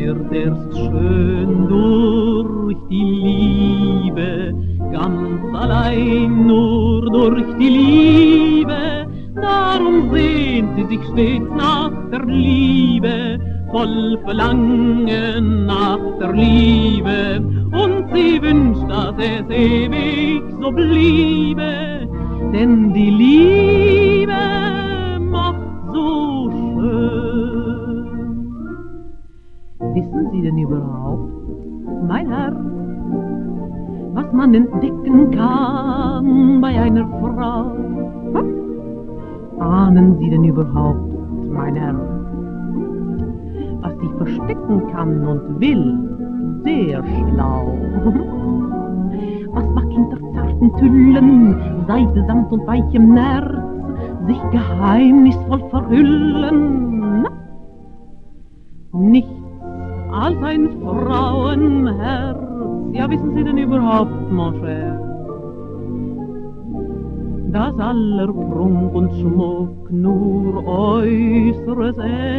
wird erst schön durch die Liebe, ganz allein nur durch die Liebe. Darum sehnt sie sich stets nach der Liebe, voll Verlangen nach der Liebe. Und sie wünscht, dass es ewig so bliebe, denn die Liebe macht so schön. Wissen Sie denn überhaupt, mein Herr, was man entdecken kann bei einer Frau? Ahnen Sie denn überhaupt, mein Herr, was sie verstecken kann und will, sehr schlau? Was mag hinter zarten Tüllen, Seide, Samt und weichem Nerz sich geheimnisvoll verhüllen? Na, nichts als ein Frauenherz. Ja, wissen Sie denn überhaupt, mon cher, dass aller Prunk und Schmuck nur Äußeres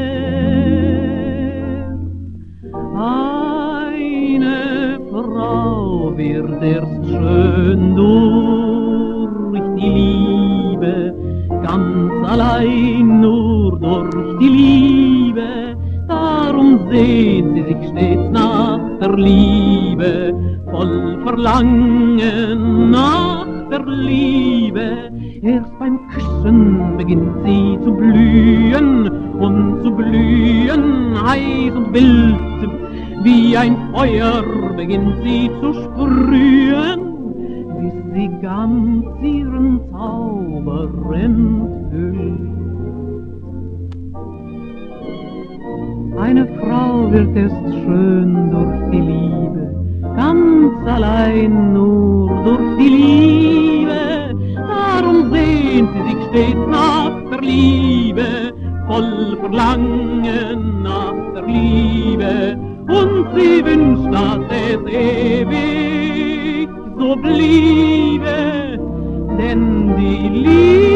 eine Frau wird erst schön durch die Liebe, ganz allein nur durch die Liebe. Darum sehnt sie sich stets nach der Liebe, voll Verlangen nach der Liebe. Erst beim Küssen beginnt sie zu blühen und zu blühen, heiß und wild. Wie ein Feuer beginnt sie zu sprühen, bis sie ganz ihren Zauber enthüllt. Eine Frau wird erst schön durch die Liebe, ganz allein nur durch die Liebe. Darum sehnt sie sich stets nach der Liebe, voll Verlangen nach der Liebe. Und sie wünscht, dass es ewig so bliebe, denn die Liebe